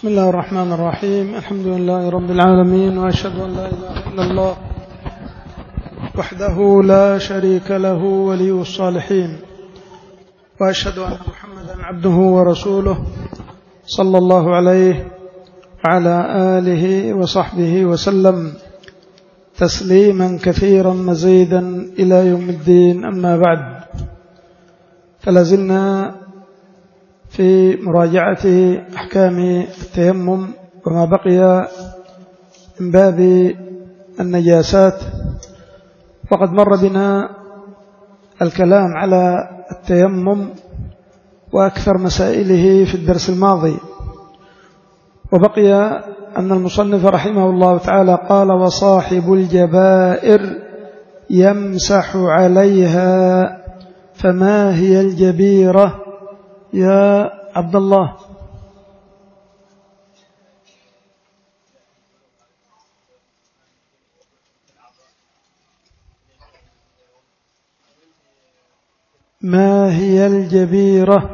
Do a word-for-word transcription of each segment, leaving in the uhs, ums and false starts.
بسم الله الرحمن الرحيم. الحمد لله رب العالمين، وأشهد أن لا إله إلا الله وحده لا شريك له ولي الصالحين، وأشهد أن محمدا عبده ورسوله صلى الله عليه وعلى آله وصحبه وسلم تسليما كثيرا مزيدا إلى يوم الدين. أما بعد، فلازلنا في مراجعة أحكام التيمم وما بقي من باب النجاسات، وقد مر بنا الكلام على التيمم وأكثر مسائله في الدرس الماضي، وبقي أن المصنف رحمه الله تعالى قال: وصاحب الجبائر يمسح عليها. فما هي الجبيرة يا عبد الله؟ ما هي الجبيرة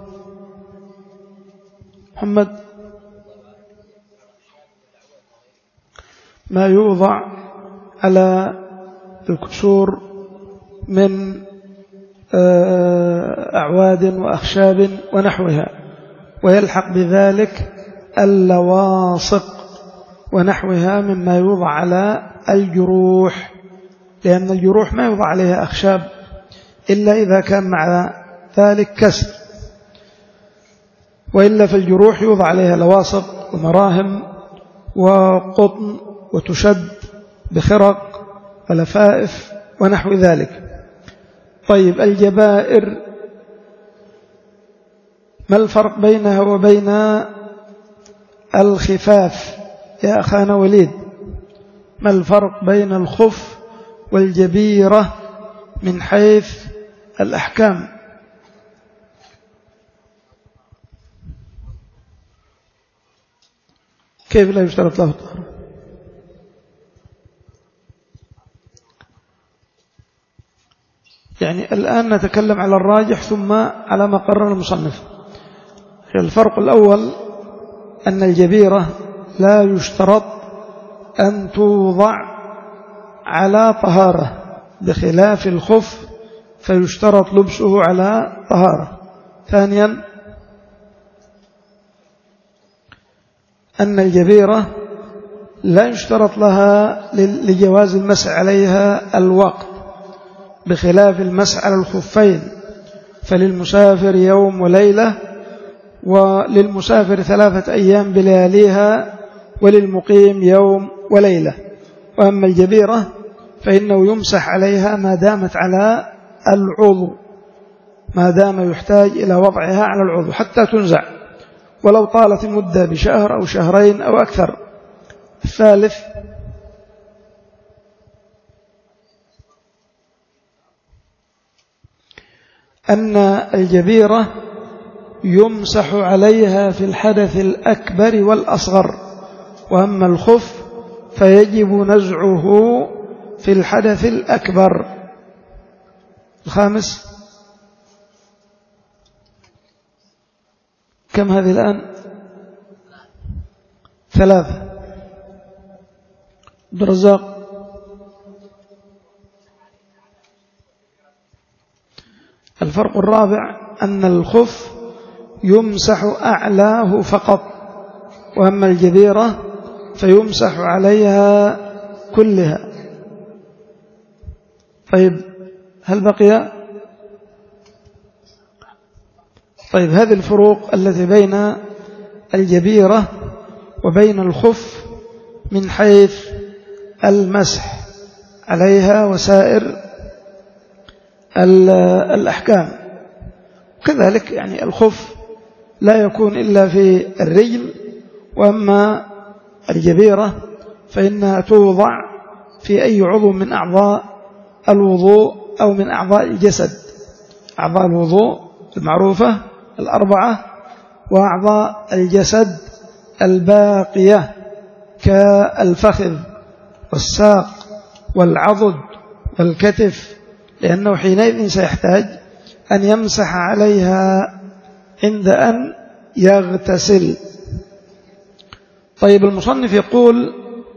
محمد؟ ما يوضع على الكسور من أعواد وأخشاب ونحوها، ويلحق بذلك اللواصق ونحوها مما يوضع على الجروح، لأن الجروح ما يوضع عليها أخشاب إلا إذا كان مع ذلك كسر، وإلا في الجروح يوضع عليها لواصق ومراهم وقطن وتشد بخرق ولفائف ونحو ذلك. طيب، الجبائر ما الفرق بينها وبين الخفاف يا أخانا وليد؟ ما الفرق بين الخف والجبيرة من حيث الأحكام؟ كيف لا يشترط له الطهارة؟ يعني الآن نتكلم على الراجح ثم على ما قرر المصنف. الفرق الأول أن الجبيرة لا يشترط أن توضع على طهارة، بخلاف الخف فيشترط لبسه على طهارة. ثانيا، أن الجبيرة لا يشترط لها لجواز المسح عليها الوقت، بخلاف المسح على الخفين، فللمسافر يوم وليلة، وللمسافر ثلاثة أيام بلياليها، وللمقيم يوم وليلة. وأما الجبيرة فإنه يمسح عليها ما دامت على العضو، ما دام يحتاج إلى وضعها على العضو حتى تنزع، ولو طالت المدة بشهر أو شهرين أو أكثر. الثالث، أن الجبيرة يمسح عليها في الحدث الأكبر والأصغر، وأما الخف فيجب نزعه في الحدث الأكبر. الخامس، كم هذه الآن؟ ثلاثة. عبد الرزاق؟ الفرق الرابع أن الخف يمسح أعلاه فقط، وأما الجبيرة فيمسح عليها كلها. طيب، هل بقي؟ طيب، هذه الفروق التي بين الجبيرة وبين الخف من حيث المسح عليها وسائر الأحكام. كذلك يعني الخف لا يكون إلا في الرجل، وأما الجبيرة فإنها توضع في أي عضو من أعضاء الوضوء أو من أعضاء الجسد. أعضاء الوضوء المعروفة الأربعة، وأعضاء الجسد الباقية كالفخذ والساق والعضد والكتف، لأنه حينئذ سيحتاج أن يمسح عليها عند أن يغتسل. طيب المصنف يقول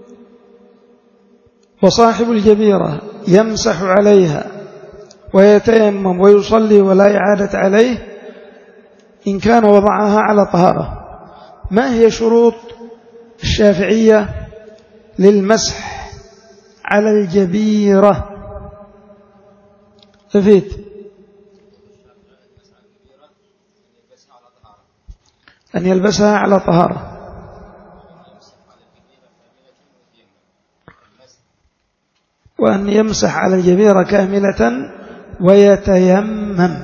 وصاحب الجبيرة يمسح عليها ويتيمم ويصلي ولا إعادة عليه إن كان وضعها على طهارة. ما هي شروط الشافعية للمسح على الجبيرة؟ تفيد أن يلبسها على طهارة، وأن يمسح على الجبيرة كاملة ويتيمم.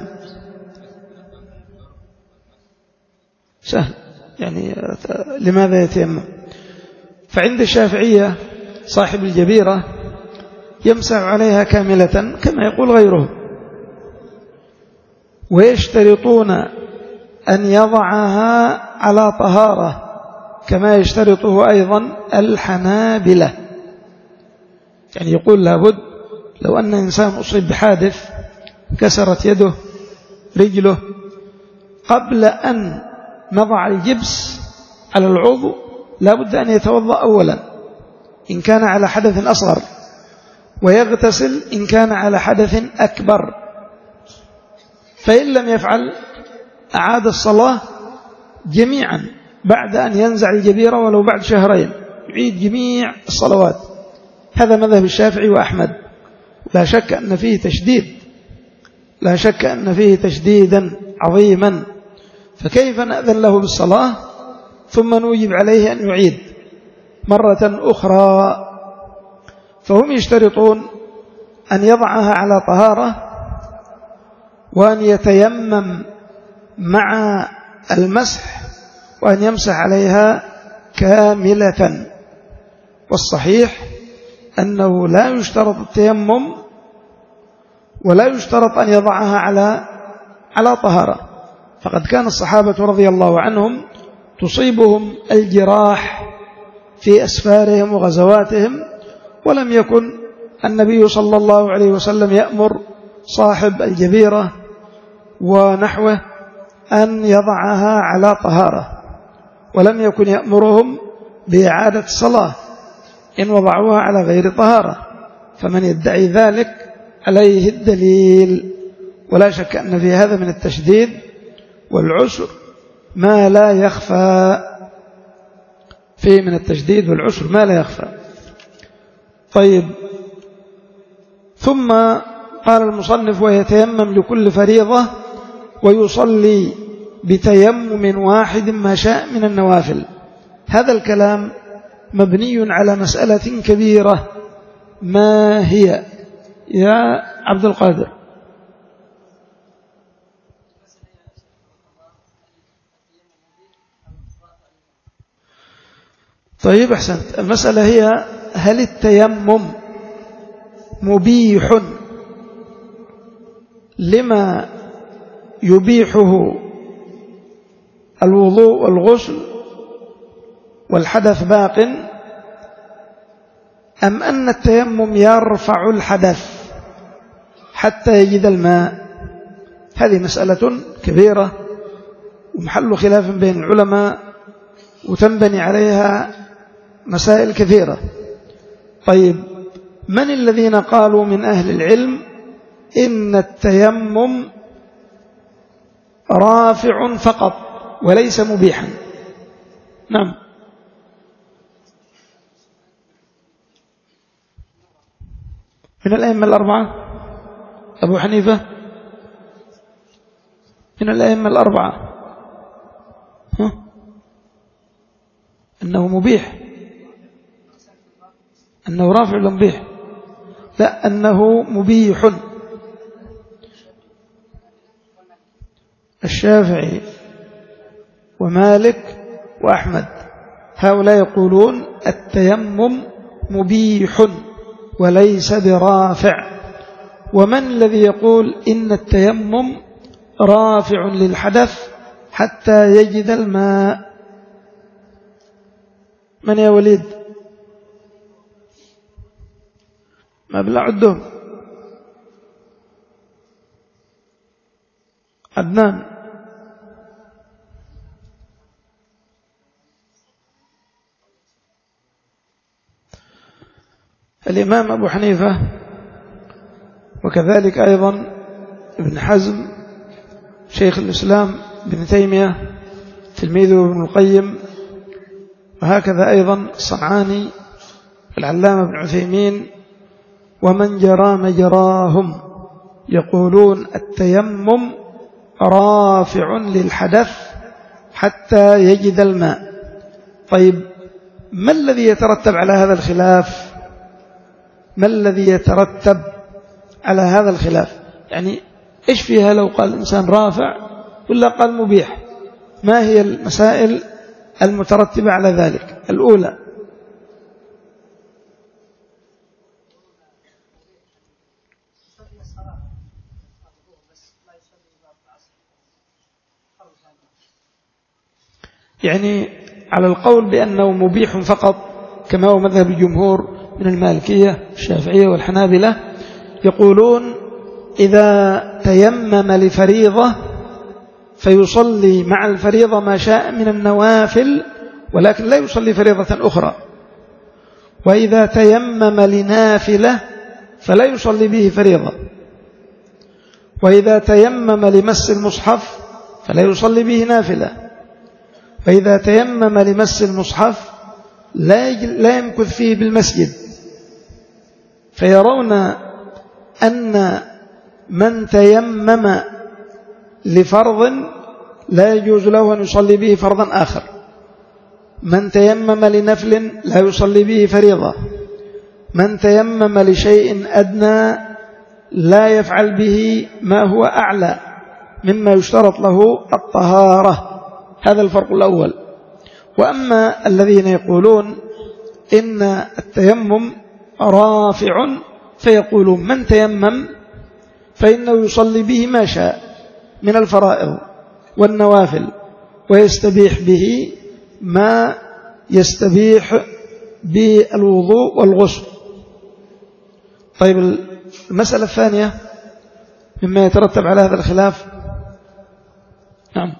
سهل يعني، لماذا يتيمم؟ فعند الشافعية صاحب الجبيرة يمسح عليها كاملة كما يقول غيره، ويشترطون أن يضعها على طهارة كما يشترطه أيضا الحنابلة. يعني يقول لابد لو أن إنسان أصيب بحادث كسرت يده رجله، قبل أن نضع الجبس على العضو لابد أن يتوضأ أولا إن كان على حدث أصغر، ويغتسل إن كان على حدث أكبر. فإن لم يفعل أعاد الصلاة جميعا بعد أن ينزع الجبيرة ولو بعد شهرين، يعيد جميع الصلوات. هذا مذهب الشافعي وأحمد. لا شك أن فيه تشديد، لا شك أن فيه تشديدا عظيما. فكيف نأذن له بالصلاة ثم نوجب عليه أن يعيد مرة أخرى؟ فهم يشترطون أن يضعها على طهارة، وأن يتيمم مع المسح، وأن يمسح عليها كاملة. والصحيح أنه لا يشترط التيمم ولا يشترط أن يضعها على على طهارة. فقد كان الصحابة رضي الله عنهم تصيبهم الجراح في أسفارهم وغزواتهم، ولم يكن النبي صلى الله عليه وسلم يأمر صاحب الجبيرة ونحوه أن يضعها على طهارة، ولم يكن يأمرهم بإعادة الصلاة إن وضعوها على غير طهارة. فمن يدعي ذلك عليه الدليل. ولا شك أن في هذا من التشديد والعسر ما لا يخفى، فيه من التشديد والعسر ما لا يخفى. طيب، ثم قال المصنف ويتيمم لكل فريضة ويصلي بتيمم واحد ما شاء من النوافل. هذا الكلام مبني على مسألة كبيرة. ما هي يا عبد القادر؟ طيب أحسنت. المسألة هي هل التيمم مبيح لما يبيحه الوضوء والغسل والحدث باق، أم أن التيمم يرفع الحدث حتى يجد الماء؟ هذه مسألة كبيرة ومحل خلاف بين العلماء، وتنبني عليها مسائل كثيرة. طيب، من الذين قالوا من أهل العلم إن التيمم رافع فقط وليس مبيحا؟ نعم، من الأئمة الأربعة أبو حنيفة، من الأئمة الأربعة ها؟ أنه مبيح، أنه رافع لمبيح، لا أنه مبيح. الشافعي ومالك وأحمد هؤلاء يقولون التيمم مبيح وليس برافع. ومن الذي يقول إن التيمم رافع للحدث حتى يجد الماء؟ من يا وليد؟ ما بلا عدهم. عدنان. الإمام أبو حنيفة وكذلك أيضا ابن حزم شيخ الإسلام ابن تيمية تلميذه ابن القيم، وهكذا أيضا الصنعاني العلامة ابن عثيمين ومن جرى مجراهم يقولون التيمم رافع للحدث حتى يجد الماء. طيب ما الذي يترتب على هذا الخلاف؟ ما الذي يترتب على هذا الخلاف؟ يعني إيش فيها لو قال الإنسان رافع ولا قال مبيح؟ ما هي المسائل المترتبة على ذلك؟ الأولى يعني على القول بأنه مبيح فقط كما هو مذهب الجمهور من المالكية الشافعية والحنابلة، يقولون إذا تيمم لفريضة فيصلي مع الفريضة ما شاء من النوافل ولكن لا يصلي فريضة أخرى، وإذا تيمم لنافلة فلا يصلي به فريضة، وإذا تيمم لمس المصحف فلا يصلي به نافلة، فإذا تيمم لمس المصحف لا يمكث فيه بالمسجد. فيرون أن من تيمم لفرض لا يجوز له أن يصلي به فرضا آخر، من تيمم لنفل لا يصلي به فريضة، من تيمم لشيء أدنى لا يفعل به ما هو أعلى مما يشترط له الطهارة. هذا الفرق الأول. وأما الذين يقولون إن التيمم رافع فيقولون من تيمم فإنه يصلي به ما شاء من الفرائض والنوافل ويستبيح به ما يستبيح بالوضوء والغسل. طيب المسألة الثانية مما يترتب على هذا الخلاف، نعم،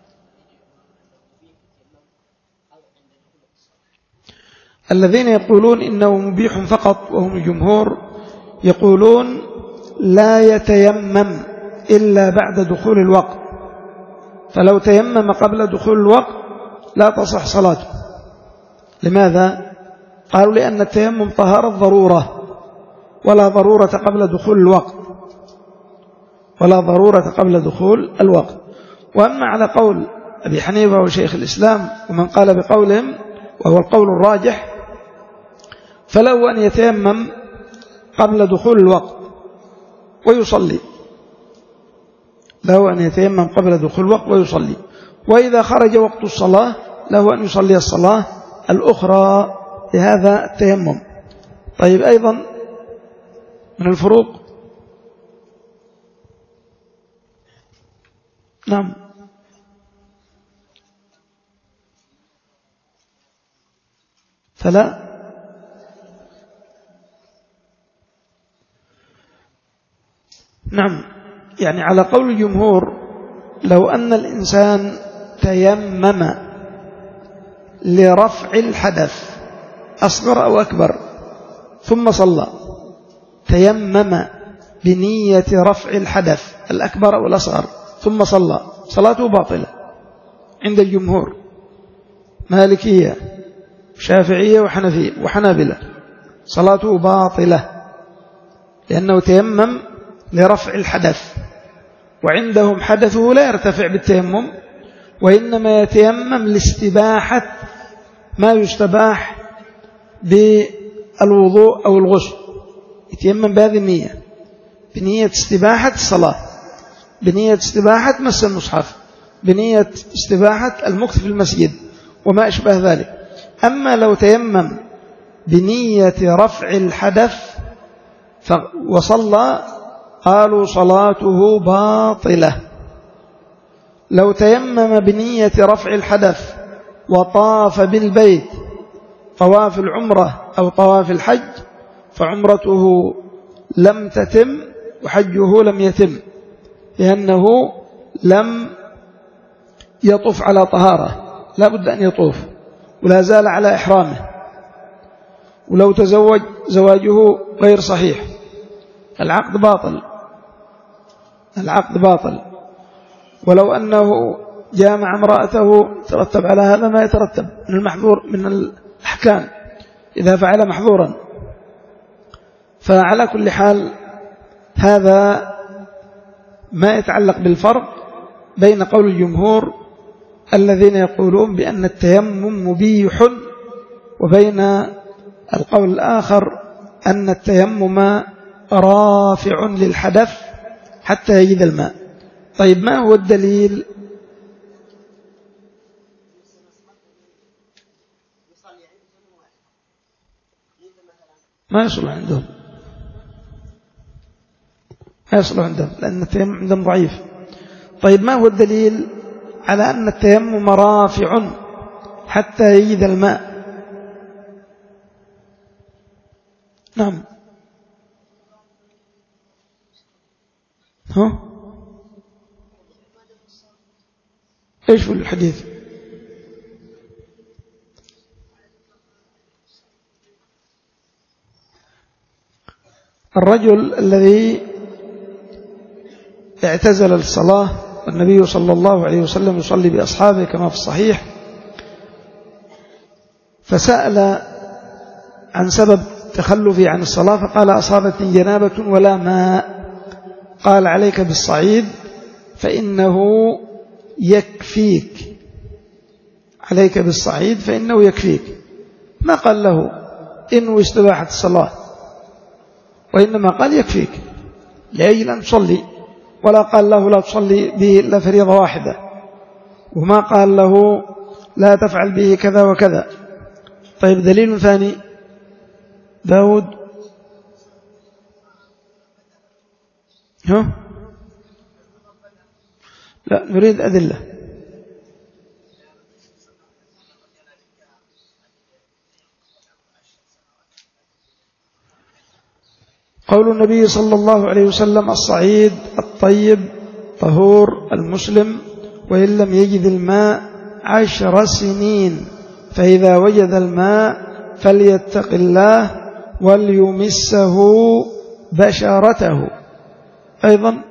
الذين يقولون إنه مبيح فقط وهم الجمهور يقولون لا يتيمم إلا بعد دخول الوقت، فلو تيمم قبل دخول الوقت لا تصح صلاته. لماذا؟ قالوا لأن التيمم طهارة ضرورة ولا ضرورة قبل دخول الوقت ولا ضرورة قبل دخول الوقت. وأما على قول أبي حنيفة وشيخ الإسلام ومن قال بقولهم وهو القول الراجح، فلو أن يتيمم قبل دخول الوقت ويصلي، له أن يتيمم قبل دخول الوقت ويصلي، وإذا خرج وقت الصلاة له أن يصلي الصلاة الأخرى لهذا التيمم. طيب أيضا من الفروق، نعم، فلا نعم، يعني على قول الجمهور لو أن الإنسان تيمم لرفع الحدث أصغر أو أكبر ثم صلى، تيمم بنية رفع الحدث الأكبر أو الأصغر ثم صلى، صلاته باطلة عند الجمهور مالكية شافعية وحنفية وحنابلة، صلاته باطلة لأنه تيمم لرفع الحدث، وعندهم حدثه لا يرتفع بالتيمم وإنما يتيمم لاستباحة ما يستباح بالوضوء أو الغسل، يتيمم بهذه النية، بنية استباحة الصلاة، بنية استباحة مس المصحف، بنية استباحة المكث في المسجد وما أشبه ذلك. أما لو تيمم بنية رفع الحدث وصلى قالوا صلاته باطلة. لو تيمم بنية رفع الحدث وطاف بالبيت طواف العمرة أو طواف الحج فعمرته لم تتم وحجه لم يتم، لأنه لم يطوف على طهارة، لا بد أن يطوف ولا زال على إحرامه. ولو تزوج زواجه غير صحيح، العقد باطل، العقد باطل. ولو أنه جامع امرأته ترتب على هذا ما يترتب من المحظور من الأحكام إذا فعل محظورا. فعلى كل حال هذا ما يتعلق بالفرق بين قول الجمهور الذين يقولون بأن التيمم مبيح وبين القول الآخر أن التيمم رافع للحدث حتى يجد الماء. طيب ما هو الدليل؟ ما يصل عندهم، ما يصل عندهم لأن التيمم عندهم ضعيف. طيب ما هو الدليل على أن التيمم رافع حتى يجد الماء؟ نعم، ها إيش في الحديث؟ الرجل الذي اعتزل الصلاة والنبي صلى الله عليه وسلم يصلي بأصحابه كما في الصحيح، فسأل عن سبب تخلفي عن الصلاة فقال أصابتني جنابة ولا ماء. قال عليك بالصعيد فإنه يكفيك، عليك بالصعيد فإنه يكفيك. ما قال له إنه استباحة الصلاة، وإنما قال يكفيك لأجل أن تصلي، ولا قال له لا تصلي به إلا فريضة واحدة، وما قال له لا تفعل به كذا وكذا. طيب دليل ثاني داود، ها لا نريد أدلة. قول النبي صلى الله عليه وسلم الصعيد الطيب طهور المسلم وإن لم يجد الماء عشر سنين، فإذا وجد الماء فليتق الله وليمسه بشرته. أيضا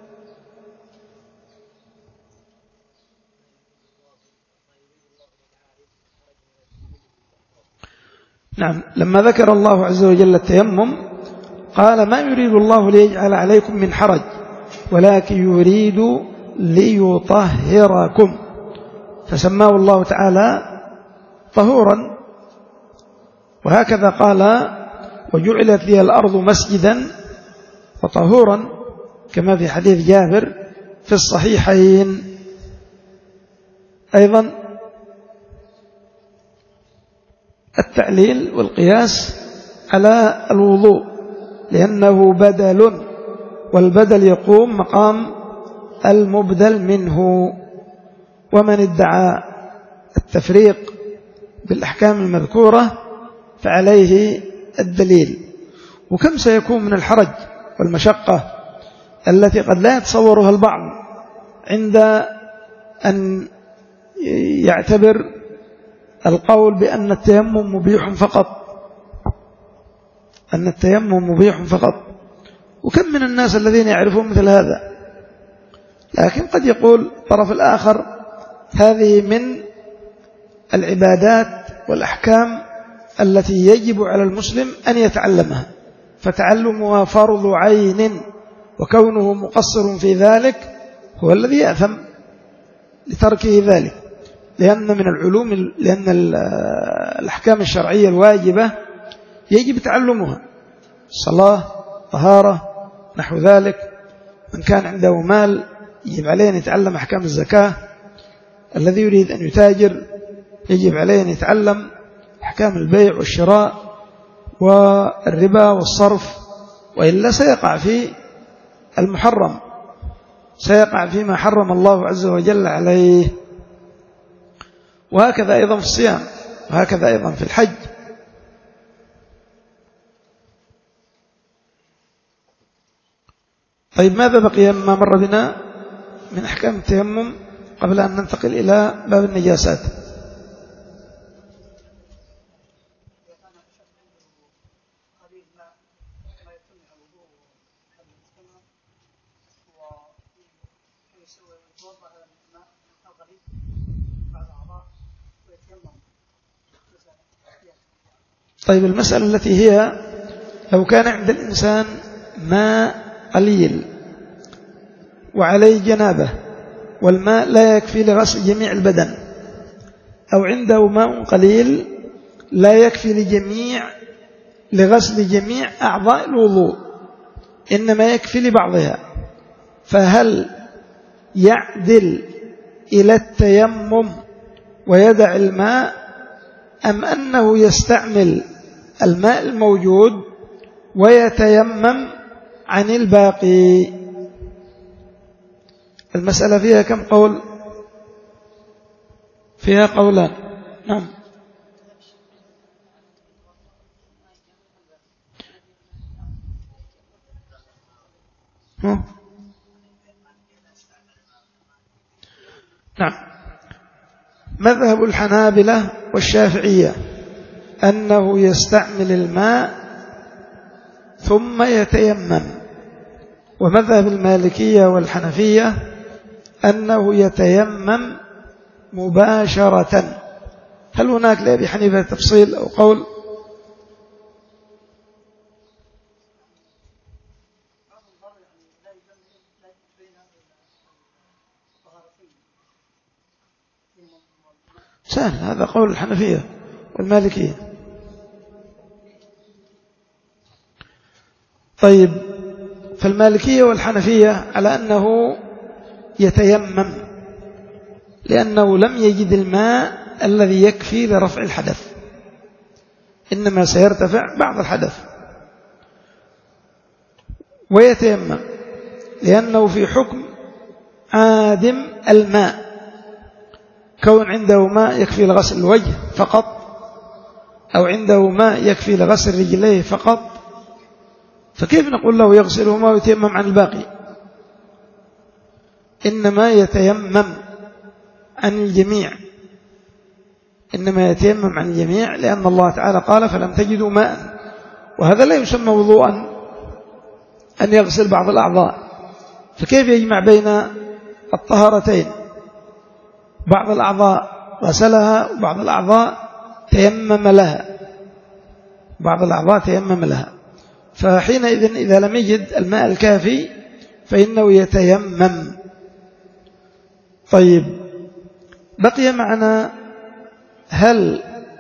نعم، لما ذكر الله عز وجل التيمم قال ما يريد الله ليجعل عليكم من حرج ولكن يريد ليطهركم، فسماه الله تعالى طهورا. وهكذا قال وجعلت لي الأرض مسجدا وطهورا كما في حديث جابر في الصحيحين. أيضا التعليل والقياس على الوضوء لأنه بدل، والبدل يقوم مقام المبدل منه. ومن ادعى التفريق بالأحكام المذكورة فعليه الدليل. وكم سيكون من الحرج والمشقة التي قد لا يتصورها البعض عند أن يعتبر القول بأن التيمم مبيح فقط، أن التيمم مبيح فقط. وكم من الناس الذين يعرفون مثل هذا، لكن قد يقول الطرف الآخر هذه من العبادات والأحكام التي يجب على المسلم أن يتعلمها، فتعلمها فرض عين، وكونه مقصر في ذلك هو الذي يأثم لتركه ذلك، لأن من العلوم لأن الأحكام الشرعية الواجبة يجب تعلمها، الصلاة طهارة نحو ذلك. من كان عنده مال يجب عليه أن يتعلم أحكام الزكاة، الذي يريد أن يتاجر يجب عليه أن يتعلم أحكام البيع والشراء والربا والصرف، وإلا سيقع في المحرم، سيقع فيما حرم الله عز وجل عليه. وهكذا أيضا في الصيام، وهكذا أيضا في الحج. طيب ماذا بقي ما مر بنا من أحكام التيمم قبل أن ننتقل إلى باب النجاسات؟ طيب المسألة التي هي لو كان عند الإنسان ماء قليل وعليه جنابه والماء لا يكفي لغسل جميع البدن، أو عنده ماء قليل لا يكفي لجميع لغسل جميع أعضاء الوضوء إنما يكفي لبعضها، فهل يعدل إلى التيمم ويدع الماء، أم أنه يستعمل الماء الموجود ويتيمم عن الباقي؟ المسألة فيها كم قول؟ فيها قولان. نعم. نعم. مذهب الحنابلة والشافعية أنه يستعمل الماء ثم يتيمم، ومذهب المالكية والحنفية أنه يتيمم مباشرة. هل هناك لأبي حنيفة تفصيل أو قول؟ سهل، هذا قول الحنفية والمالكية. طيب، فالمالكية والحنفية على أنه يتيمم لأنه لم يجد الماء الذي يكفي لرفع الحدث، إنما سيرتفع بعض الحدث، ويتيمم لأنه في حكم عادم الماء، كون عنده ماء يكفي لغسل الوجه فقط أو عنده ماء يكفي لغسل رجليه فقط، فكيف نقول له يغسلهما ويتيمم عن الباقي؟ إنما يتيمم عن الجميع، إنما يتيمم عن الجميع، لأن الله تعالى قال فلم تجدوا ماء، وهذا لا يسمى وضوءا أن يغسل بعض الأعضاء، فكيف يجمع بين الطهارتين؟ بعض الأعضاء غسلها وبعض الأعضاء تيمم لها، بعض الأعضاء تيمم لها، فحينئذ إذا لم يجد الماء الكافي فإنه يتيمم. طيب، بقي معنا هل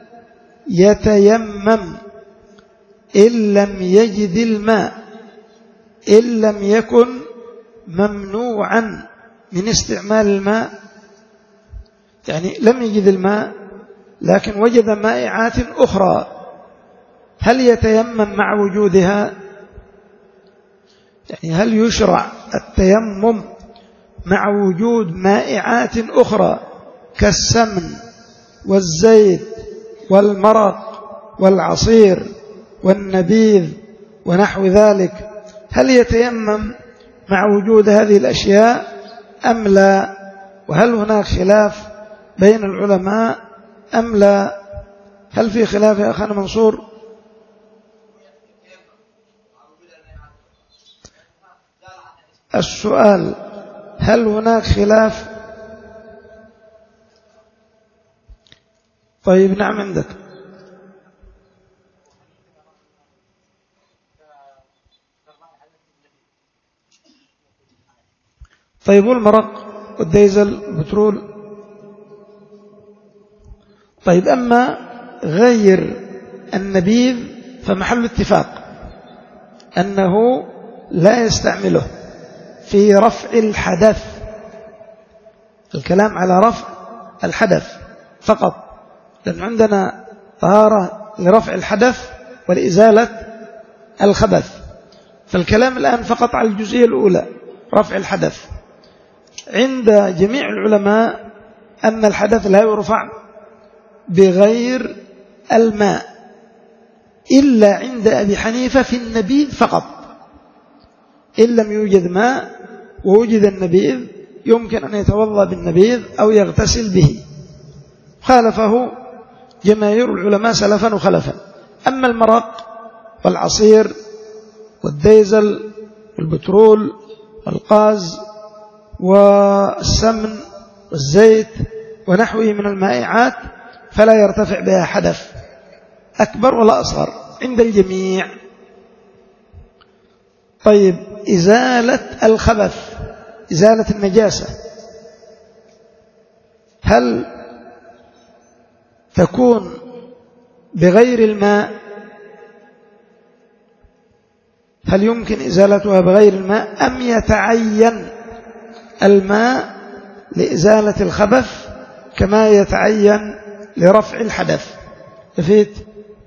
يتيمم إن لم يجد الماء، إن لم يكن ممنوعا من استعمال الماء، يعني لم يجد الماء لكن وجد مائعات أخرى، هل يتيمم مع وجودها؟ يعني هل يشرع التيمم مع وجود مائعات أخرى كالسمن والزيت والمرق والعصير والنبيذ ونحو ذلك، هل يتيمم مع وجود هذه الأشياء أم لا؟ وهل هناك خلاف بين العلماء أم لا؟ هل في خلاف يا أخانا منصور؟ السؤال هل هناك خلاف؟ طيب نعم عندك. طيب والمرق والديزل والبترول؟ طيب أما غير النبيذ فمحل اتفاق أنه لا يستعمله في رفع الحدث، الكلام على رفع الحدث فقط، لأن عندنا طهارة لرفع الحدث ولإزالة الخبث، فالكلام الآن فقط على الجزئية الأولى رفع الحدث. عند جميع العلماء أن الحدث لا يرفع بغير الماء إلا عند أبي حنيفة في النبيذ فقط، إن لم يوجد ماء ووجد النبيذ يمكن أن يتوضأ بالنبيذ أو يغتسل به، خالفه جماهير العلماء سلفا وخلفا. أما المرق والعصير والديزل والبترول والغاز والسمن والزيت ونحوه من المائعات فلا يرتفع بها حدث أكبر ولا أصغر عند الجميع. طيب إزالة الخبث، إزالة النجاسة، هل تكون بغير الماء؟ هل يمكن إزالتها بغير الماء أم يتعين الماء لإزالة الخبث كما يتعين لرفع الحدث؟ فهمت؟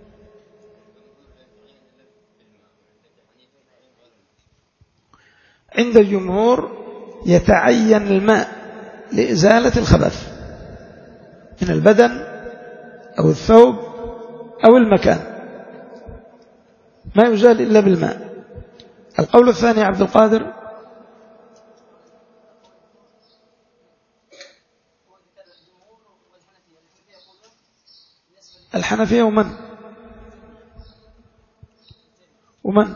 عند الجمهور يتعين الماء لإزالة الخبث من البدن أو الثوب أو المكان، ما يزال إلا بالماء. القول الثاني عبد القادر. الحنفية ومن ومن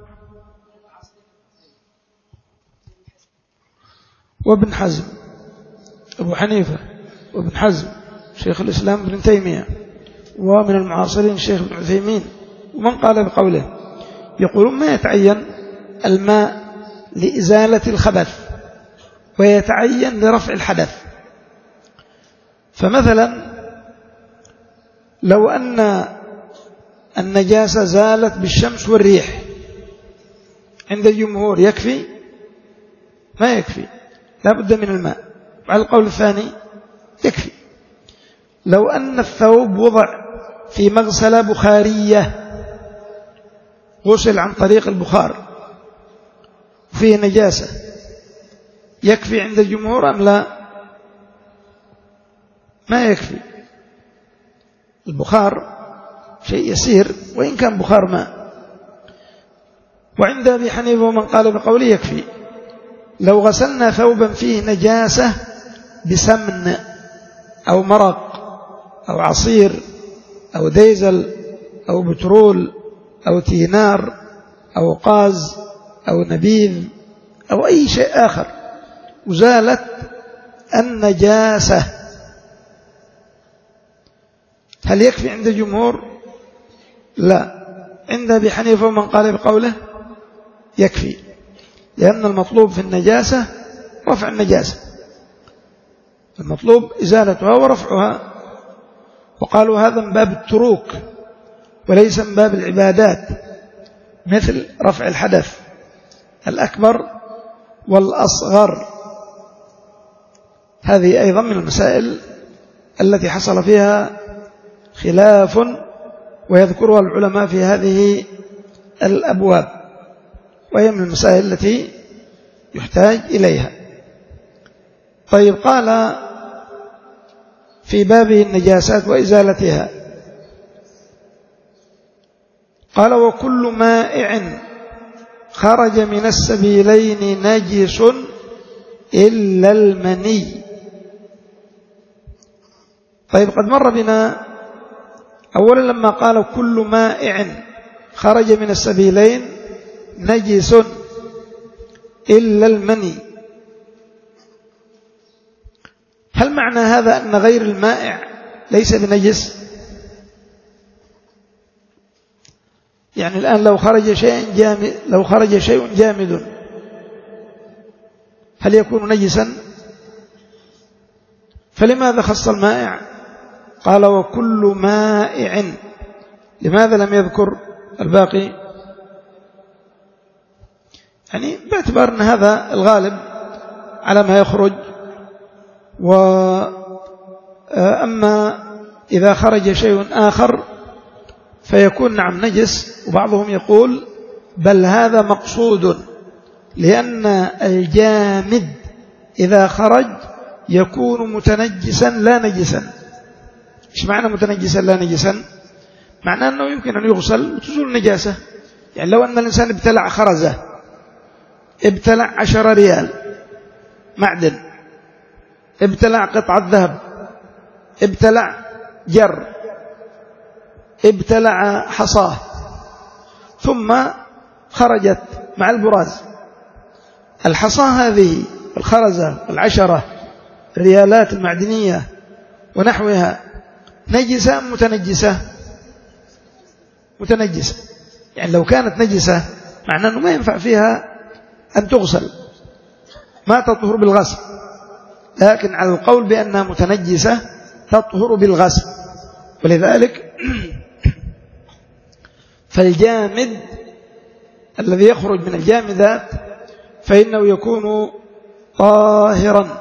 وابن حزم، أبو حنيفة وابن حزم شيخ الإسلام ابن تيمية، ومن المعاصرين الشيخ ابن عثيمين، ومن قال بقوله يقولون ما يتعين الماء لإزالة الخبث ويتعين لرفع الحدث. فمثلا لو أن النجاسة زالت بالشمس والريح عند الجمهور يكفي؟ ما يكفي، لا بد من الماء. وعلى القول الثاني يكفي. لو أن الثوب وضع في مغسلة بخارية غسل عن طريق البخار وفيه نجاسة يكفي عند الجمهور أم لا؟ ما يكفي. البخار شيء يسير وإن كان بخار ماء. وعند أبي حنيفة ومن قال بقوله يكفي. لو غسلنا ثوبا فيه نجاسة بسمن أو مرق أو عصير أو ديزل أو بترول أو تينار أو قاز أو نبيذ أو أي شيء آخر وزالت النجاسة، هل يكفي عند الجمهور؟ لا. عند أبي حنيفة ومن قال بقوله يكفي، لأن المطلوب في النجاسة رفع النجاسة، المطلوب إزالتها ورفعها. وقالوا هذا من باب التروك وليس من باب العبادات، مثل رفع الحدث الأكبر والأصغر. هذه أيضا من المسائل التي حصل فيها خلاف ويذكرها العلماء في هذه الأبواب، وهي من المسائل التي يحتاج إليها. طيب قال في باب النجاسات وإزالتها، قال وكل مائع خرج من السبيلين نجس إلا المني. طيب قد مر بنا أولا لما قال كل مائع خرج من السبيلين نجس إلا المني، هل معنى هذا أن غير المائع ليس بنجس؟ يعني الآن لو خرج شيء جامد، لو خرج شيء جامد هل يكون نجسا؟ فلماذا خص المائع؟ قال وكل مائع، لماذا لم يذكر الباقي؟ يعني باعتبار أن هذا الغالب على ما يخرج. وأما إذا خرج شيء آخر فيكون نعم نجس. وبعضهم يقول بل هذا مقصود، لأن الجامد إذا خرج يكون متنجسا لا نجسا. إيش معنى متنجسا لا نجسا؟ معناه أنه يمكن أن يغسل وتزول النجاسة. يعني لو أن الإنسان ابتلع خرزة، ابتلع عشر ريال معدن، ابتلع قطعة ذهب، ابتلع جر، ابتلع حصاه، ثم خرجت مع البراز. الحصاة هذه والخرزة والعشرة الريالات المعدنية ونحوها نجسة أم متنجسة؟ متنجسة. يعني لو كانت نجسة معناه أنه ما ينفع فيها أن تغسل، ما تطهر بالغسل، لكن على القول بأنها متنجسة تطهر بالغسل. ولذلك فالجامد الذي يخرج من الجامدات فإنه يكون طاهرا،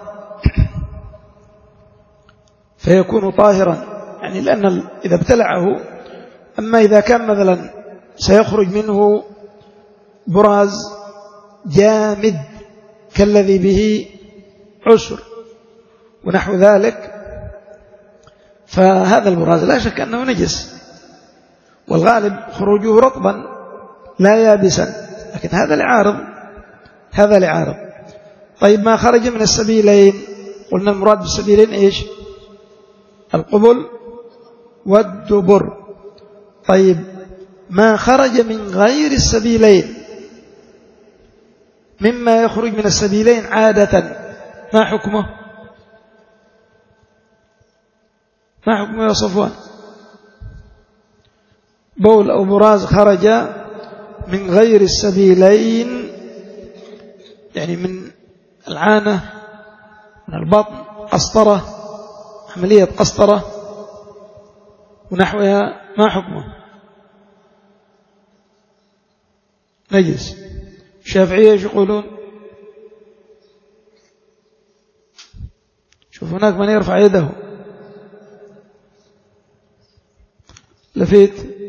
فيكون طاهرا يعني لأن إذا ابتلعه. أما إذا كان مثلا سيخرج منه براز جامد كالذي به عسر ونحو ذلك، فهذا البراز لا شك أنه نجس، والغالب خروجه رطبا لا يابسا، لكن هذا لعارض هذا لعارض. طيب ما خرج من السبيلين، قلنا المراد بالسبيلين إيش؟ القبل والدبر. طيب ما خرج من غير السبيلين مما يخرج من السبيلين عادة ما حكمه؟ ما حكمه يا صفوان؟ بول أو براز خرج من غير السبيلين، يعني من العانة، من البطن، قسطرة، عملية قسطرة ونحوها، ما حكمه؟ نجس. الشافعية ايش يقولون؟ شوف هناك من يرفع يده. لفيت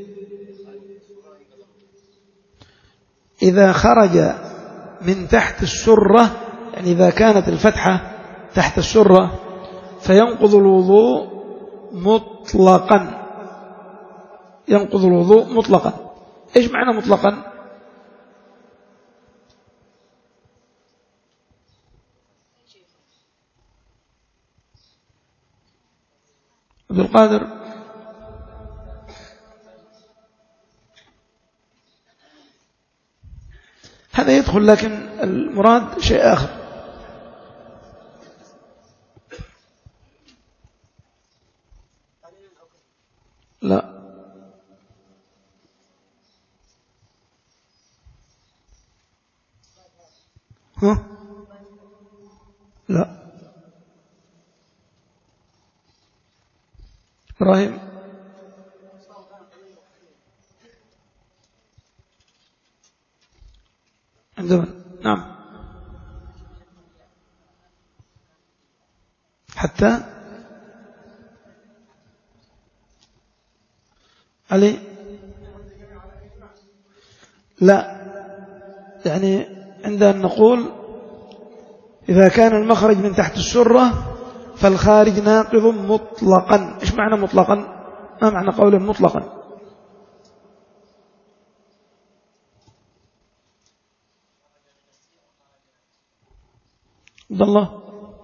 إذا خرج من تحت السرة، يعني إذا كانت الفتحة تحت السرة فينقض الوضوء مطلقا، ينقض الوضوء مطلقا. إيش معنى مطلقا؟ عبد القادر، هذا يدخل، لكن المراد شيء آخر. لا ها لا إبراهيم عندما نعم حتى علي لا، يعني عندنا نقول إذا كان المخرج من تحت السرة فالخارج ناقض مطلقا. إيش معنى مطلقا؟ ما معنى قوله مطلقا؟ عبد الله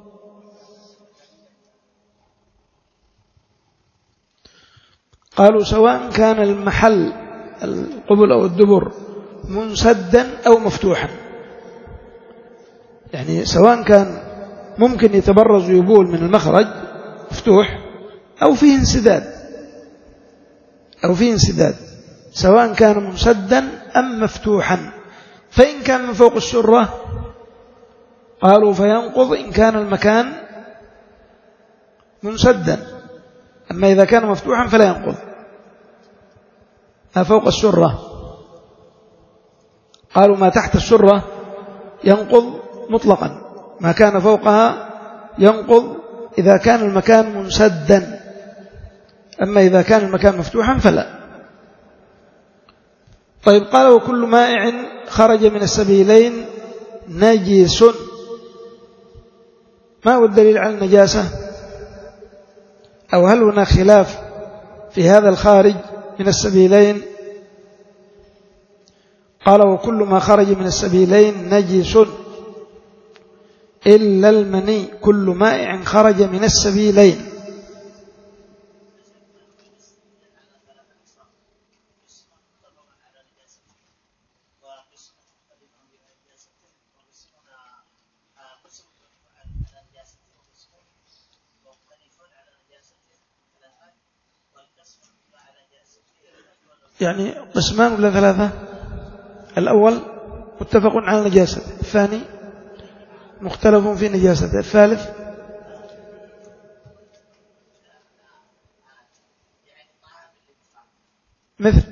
قالوا سواء كان المحل القبل أو الدبر منسدا أو مفتوحا، يعني سواء كان ممكن يتبرز ويبول من المخرج مفتوح أو فيه انسداد أو فيه انسداد، سواء كان منسدا أم مفتوحا. فإن كان من فوق السرة قالوا فينقض إن كان المكان منسدا، أما إذا كان مفتوحا فلا ينقض. ما فوق السرة قالوا ما تحت السرة ينقض مطلقا، ما كان فوقها ينقض إذا كان المكان منسدا، أما إذا كان المكان مفتوحا فلا. طيب قال وكل مائع خرج من السبيلين نجس، ما هو الدليل على النجاسة؟ أو هل هناك خلاف في هذا الخارج من السبيلين؟ قال وكل ما خرج من السبيلين نجس إلا المني، كل مائع خرج من السبيلين. يعني قسمان ولا ثلاثة؟ الأول متفق على نجاسة، الثاني مختلف في نجاسة، الثالث مثل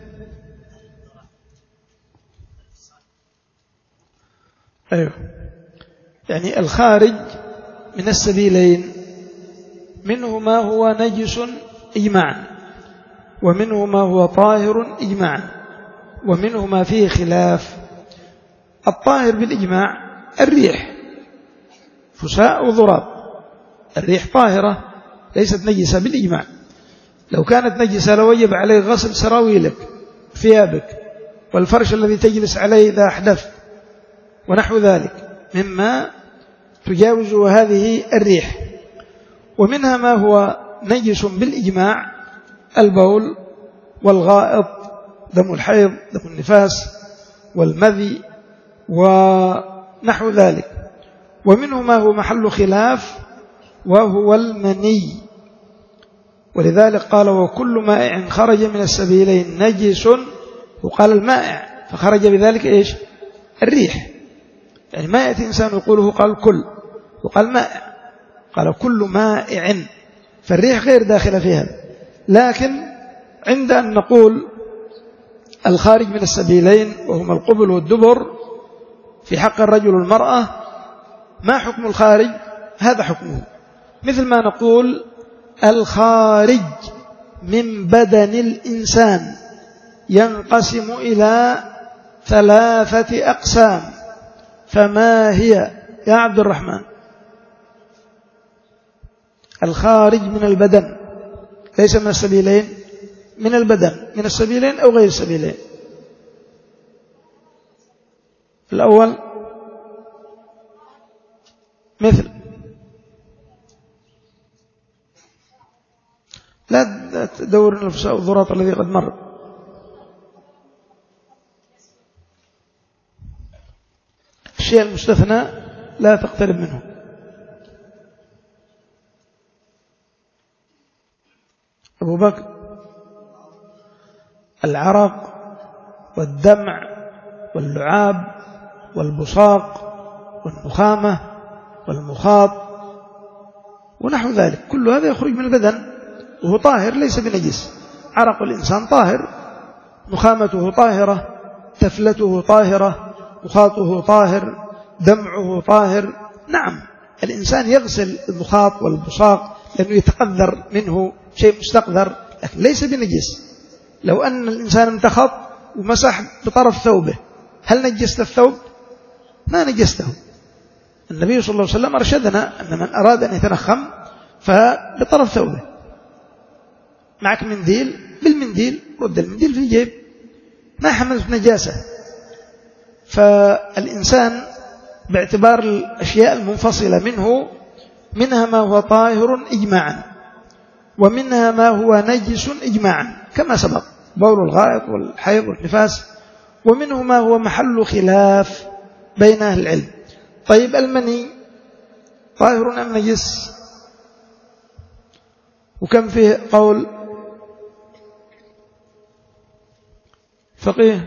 أيوه، يعني الخارج من السبيلين منه ما هو نجس إجماعا، ومنه ما هو طاهر إجماعا، ومنه ما فيه خلاف. الطاهر بالإجماع الريح، فساء وضراب، الريح طاهرة ليست نجسة بالإجماع. لو كانت نجسة لوجب عليه غسل سراويلك، ثيابك، والفرش الذي تجلس عليه إذا أحدث ونحو ذلك مما تجاوز هذه الريح. ومنها ما هو نجس بالإجماع، البول والغائط، دم الحيض، دم النفاس، والمذي ونحو ذلك. ومنه ما هو محل خلاف وهو المني، ولذلك قال وكل مائع خرج من السبيلين نجس، وقال المائع فخرج بذلك إيش؟ الريح. يعني ما يأتي إنسان يقوله قال كل، وقال مائع، قال كل مائع، فالريح غير داخلة فيها. لكن عند أن نقول الخارج من السبيلين وهما القبل والدبر في حق الرجل والمرأة، ما حكم الخارج؟ هذا حكمه، مثل ما نقول الخارج من بدن الإنسان ينقسم إلى ثلاثة أقسام، فما هي يا عبد الرحمن؟ الخارج من البدن ليس من السبيلين، من البدن، من السبيلين أو غير السبيلين. الأول مثل لا تدور الفساء والضراط الذي قد مر. الشيء المستثنى لا تقترب منه. أبو بكر العرق والدمع واللعاب والبصاق والنخامة والمخاط ونحو ذلك، كل هذا يخرج من البدن وهو طاهر ليس بنجس. عرق الإنسان طاهر، نخامته طاهرة، تفلته طاهرة، مخاطه طاهر، دمعه طاهر. نعم الإنسان يغسل المخاط والبصاق لأنه يتقذر منه شيء مستقذر، لكن ليس بنجس. لو أن الإنسان انتخط ومسح بطرف ثوبه، هل نجست الثوب؟ ما نجسته. النبي صلى الله عليه وسلم أرشدنا أن من أراد أن يتنخم فبطرف ثوبه. معك منديل، بالمنديل رد المنديل في الجيب، ما حملت نجاسة. فالإنسان باعتبار الأشياء المنفصلة منه، منها ما هو طاهر إجماعا، ومنها ما هو نجس إجماعا كما سبق، بول الغائط والحيض والنفاس، ومنه ما هو محل خلاف بين أهل العلم. طيب المني طاهر أم نجس؟ وكم فيه قول فقيه؟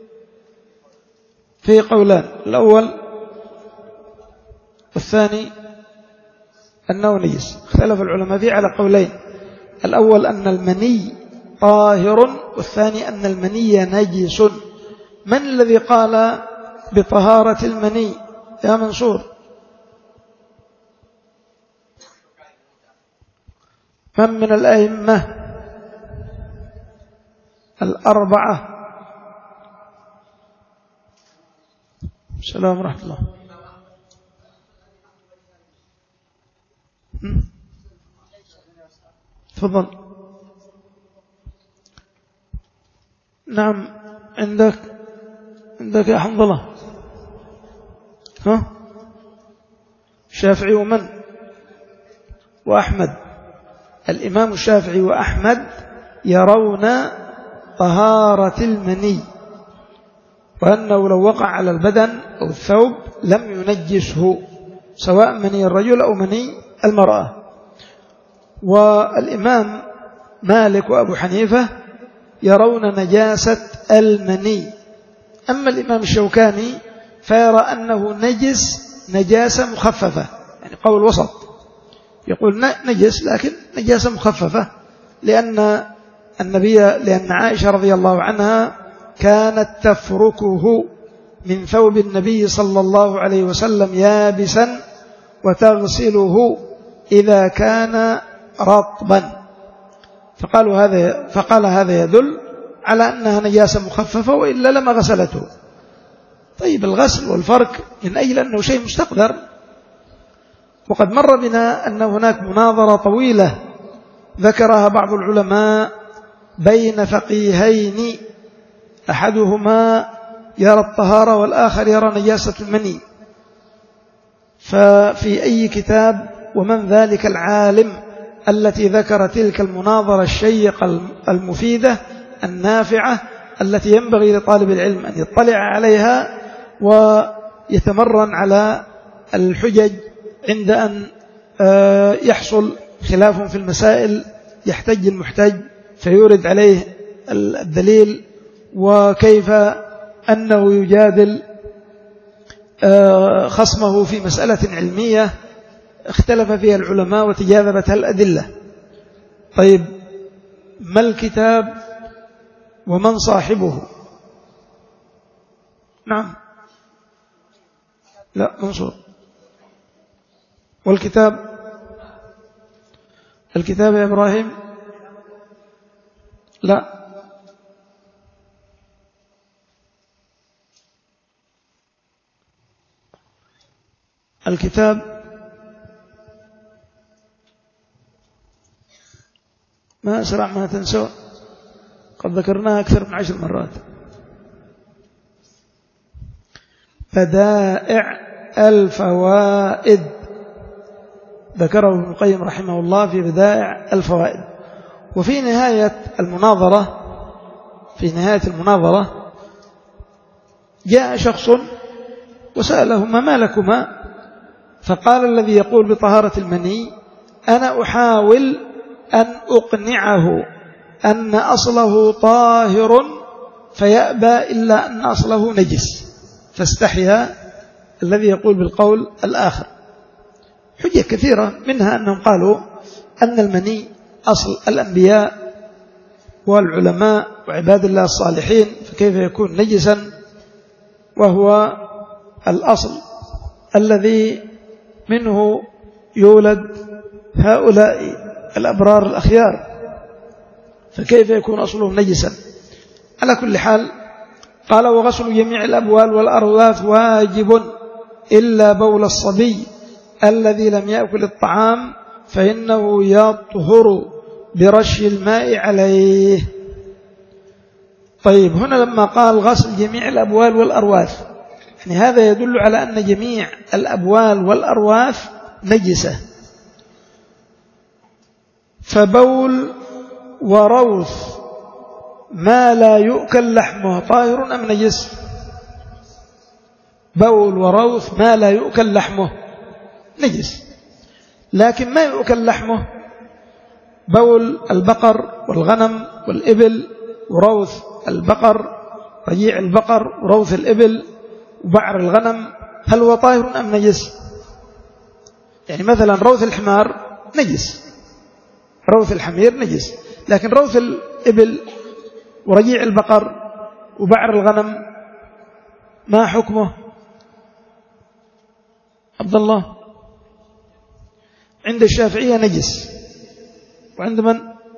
فيه قولان، الأول والثاني أنه نجس. اختلف العلماء فيه على قولين، الأول أن المني طاهر، والثاني أن المني نجس. من الذي قال بطهارة المني يا منصور؟ من من الأئمة الأربعة؟ السلام ورحمة الله. تفضل. نعم عندك عندك يا حنظلة. ها الشافعي ومن؟ وأحمد. الإمام الشافعي وأحمد يرون طهارة المني، وأنه لو وقع على البدن أو الثوب لم ينجسه، سواء مني الرجل أو مني المرأة. والإمام مالك وأبو حنيفة يرون نجاسة المني. أما الإمام الشوكاني فيرى أنه نجس نجاسة مخففة، يعني قول وسط، يقول نجس لكن نجاسة مخففة، لأن النبي لأن عائشة رضي الله عنها كانت تفركه من ثوب النبي صلى الله عليه وسلم يابسا وتغسله إذا كان رطبا، فقالوا هذا فقال هذا يدل على أنها نجاسة مخففة وإلا لما غسلته. طيب الغسل والفرك من أجل أنه شيء مستقدر، وقد مر بنا أن هناك مناظرة طويلة ذكرها بعض العلماء بين فقيهين، أحدهما يرى الطهارة والآخر يرى نجاسة المني، ففي أي كتاب ومن ذلك العالم التي ذكر تلك المناظرة الشيقة المفيدة النافعة التي ينبغي لطالب العلم أن يطلع عليها ويتمرن على الحجج عند أن يحصل خلاف في المسائل يحتج المحتج فيورد عليه الدليل، وكيف أنه يجادل خصمه في مسألة علمية اختلف فيها العلماء وتجاذبتها الأدلة. طيب ما الكتاب ومن صاحبه؟ نعم لا منصور. والكتاب الكتاب يا إبراهيم لا الكتاب ما أسرع ما تنسوا، قد ذكرناها أكثر من عشر مرات. بدائع الفوائد ذكره ابن القيم رحمه الله في بدائع الفوائد. وفي نهاية المناظرة في نهاية المناظرة جاء شخص وسألهما ما لكما، فقال الذي يقول بطهارة المني أنا أحاول أن أقنعه أن أصله طاهر فيأبى إلا أن أصله نجس، فاستحيا الذي يقول بالقول الآخر. حجة كثيرة منها أنهم قالوا أن المني أصل الأنبياء والعلماء وعباد الله الصالحين، فكيف يكون نجسا وهو الأصل الذي منه يولد هؤلاء الأبرار الأخيار، فكيف يكون أصله نجسا؟ على كل حال قال وغسل جميع الأبوال والأرواث واجب إلا بول الصبي الذي لم يأكل الطعام فإنه يطهر برش الماء عليه. طيب هنا لما قال غسل جميع الأبوال والأرواث، يعني هذا يدل على أن جميع الأبوال والأرواث نجسة، فبول وروث ما لا يؤكل لحمه طاهر أم نجس؟ بول وروث ما لا يؤكل لحمه نجس، لكن ما يؤكل لحمه بول البقر والغنم والإبل وروث البقر رجيع البقر وروث الإبل وبعر الغنم، هل هو طاهر أم نجس؟ يعني مثلا روث الحمار نجس، روث الحمير نجس، لكن روث الإبل ورجيع البقر وبعر الغنم ما حكمه؟ عبد الله عند الشافعية نجس، وعند من؟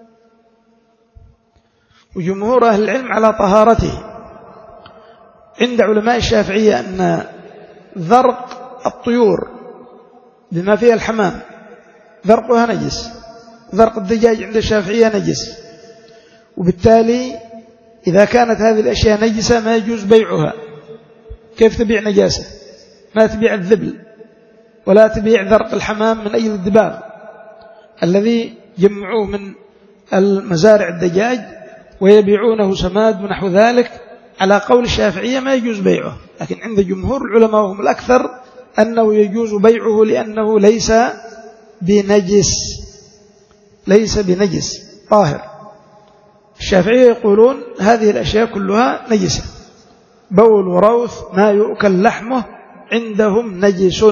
وجمهور أهل العلم على طهارته. عند علماء الشافعية أن ذرق الطيور بما فيها الحمام ذرقها نجس، ذرق الدجاج عند الشافعية نجس، وبالتالي إذا كانت هذه الأشياء نجسة ما يجوز بيعها. كيف تبيع نجاسة؟ ما تبيع الذبل ولا تبيع ذرق الحمام من أجل الدباغ الذي جمعوه من المزارع الدجاج ويبيعونه سماد ونحو ذلك. على قول الشافعية ما يجوز بيعه، لكن عند جمهور العلماء وهم الأكثر أنه يجوز بيعه لأنه ليس بنجس، ليس بنجس طاهر. الشافعية يقولون هذه الأشياء كلها نجسة، بول وروث ما يؤكل لحمه عندهم نجس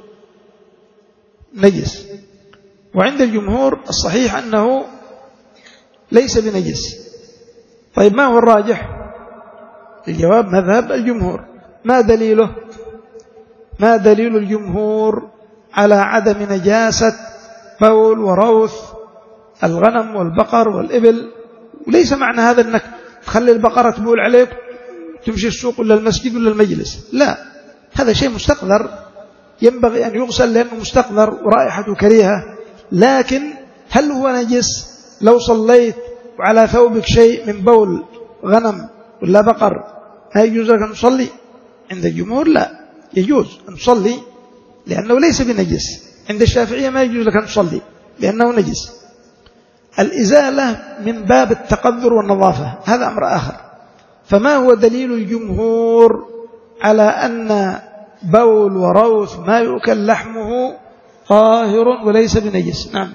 نجس. وعند الجمهور الصحيح أنه ليس بنجس. طيب ما هو الراجح؟ الجواب مذهب الجمهور. ما دليله؟ ما دليل الجمهور على عدم نجاسة بول وروث الغنم والبقر والإبل؟ وليس معنى هذا أنك تخلي البقرة تبول عليك تمشي السوق ولا المسجد ولا المجلس، لا، هذا شيء مستقذر ينبغي أن يغسل لأنه مستقذر ورائحته كريهة. لكن هل هو نجس لو صليت وعلى ثوبك شيء من بول غنم ولا بقر ما يجوز لك أن تصلي؟ عند الجمهور لا، يجوز أن تصلي لأنه ليس بنجس. عند الشافعية ما يجوز لك أن تصلي لأنه نجس. الإزالة من باب التقذر والنظافة، هذا أمر آخر. فما هو دليل الجمهور على أن بول وروث ما يؤكل لحمه طاهر وليس بنجس؟ نعم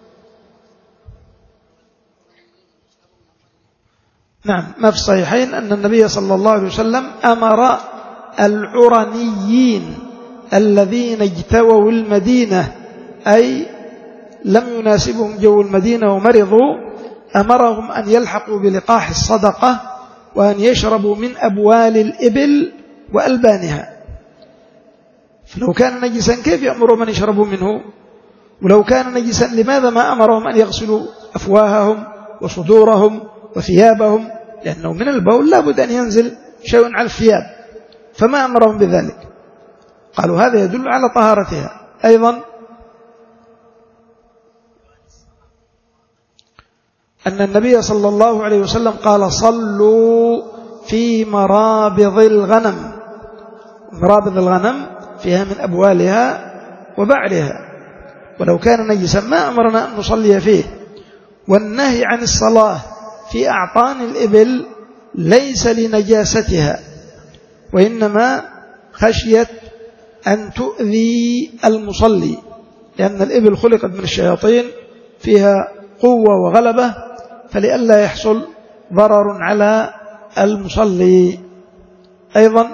نعم ما في الصحيحين أن النبي صلى الله عليه وسلم أمر العرنيين الذين اجتووا المدينة، أي لم يناسبهم جو المدينة ومرضوا، أمرهم أن يلحقوا بلقاح الصدقة وأن يشربوا من أبوال الإبل وألبانها. فلو كان نجسا كيف يأمرهم أن يشربوا منه؟ ولو كان نجسا لماذا ما أمرهم أن يغسلوا أفواههم وصدورهم وثيابهم؟ لأنه من البول لابد أن ينزل شيء على الثياب، فما أمرهم بذلك. قالوا هذا يدل على طهارتها. أيضا أن النبي صلى الله عليه وسلم قال صلوا في مرابض الغنم. مرابض الغنم فيها من أبوالها وبعرها، ولو كان نجسا ما أمرنا أن نصلي فيه. والنهي عن الصلاة في أعطان الإبل ليس لنجاستها، وإنما خشية أن تؤذي المصلي، لأن الإبل خلقت من الشياطين فيها قوة وغلبة، فلئلا يحصل ضرر على المصلي. أيضا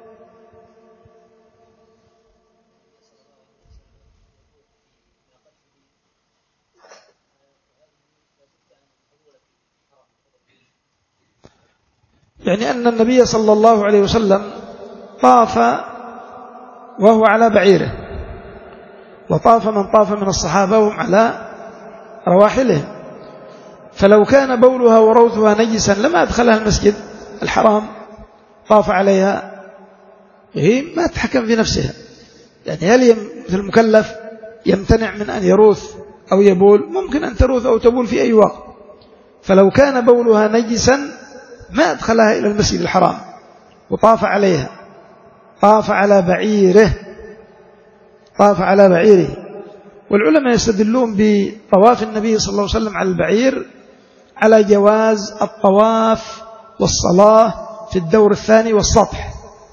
يعني أن النبي صلى الله عليه وسلم طاف وهو على بعيره، وطاف من طاف من الصحابة وهم على رواحلهم، فلو كان بولها وروثها نجسا لما أدخلها المسجد الحرام، طاف عليها وهي ما تحكم في نفسها. يعني هل المكلف يمتنع من أن يروث أو يبول؟ ممكن أن تروث أو تبول في أي وقت. فلو كان بولها نجسا ما أدخلها إلى المسجد الحرام وطاف عليها، طاف على بعيره طاف على بعيره والعلماء يستدلون بطواف النبي صلى الله عليه وسلم على البعير على جواز الطواف والصلاة في الدور الثاني والسطح.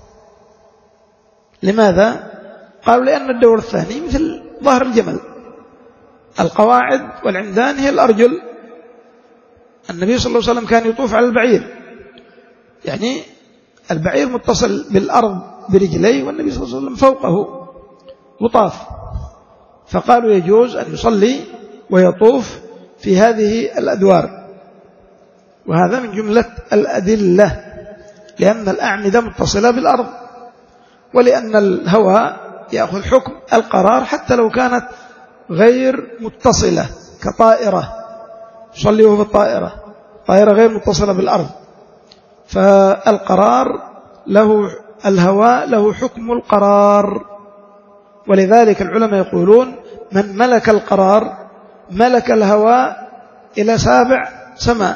لماذا؟ قالوا لأن الدور الثاني مثل ظهر الجمل، القواعد والعمدان هي الأرجل. النبي صلى الله عليه وسلم كان يطوف على البعير، يعني البعير متصل بالأرض برجليه والنبي صلى الله عليه وسلم فوقه وطاف، فقالوا يجوز أن يصلي ويطوف في هذه الأدوار. وهذا من جملة الأدلة، لأن الأعمدة متصلة بالأرض، ولأن الهواء يأخذ حكم القرار حتى لو كانت غير متصلة كطائرة، يصلي وهو في الطائرة، طائرة غير متصلة بالأرض، فالقرار له الهواء له حكم القرار. ولذلك العلماء يقولون من ملك القرار ملك الهواء إلى سابع سماء،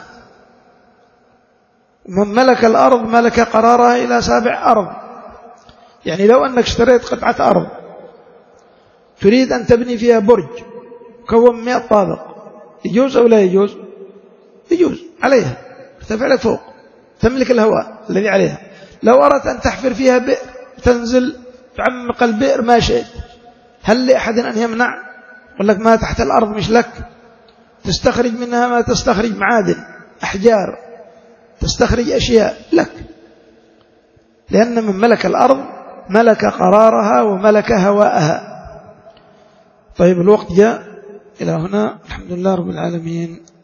ومن ملك الأرض ملك قرارها إلى سابع أرض. يعني لو أنك اشتريت قطعة أرض تريد أن تبني فيها برج مكون مئة طابق، يجوز أو لا يجوز؟ يجوز عليها، ارتفع لك فوق، تملك الهواء الذي عليها. لو أردت أن تحفر فيها بئر تنزل تعمق البئر ما شئت، هل لأحد أن يمنع؟ يقول لك ما تحت الأرض مش لك، تستخرج منها ما تستخرج معادن، أحجار تستخرج أشياء لك، لأن من ملك الأرض ملك قرارها وملك هواءها. طيب الوقت جاء إلى هنا، الحمد لله رب العالمين.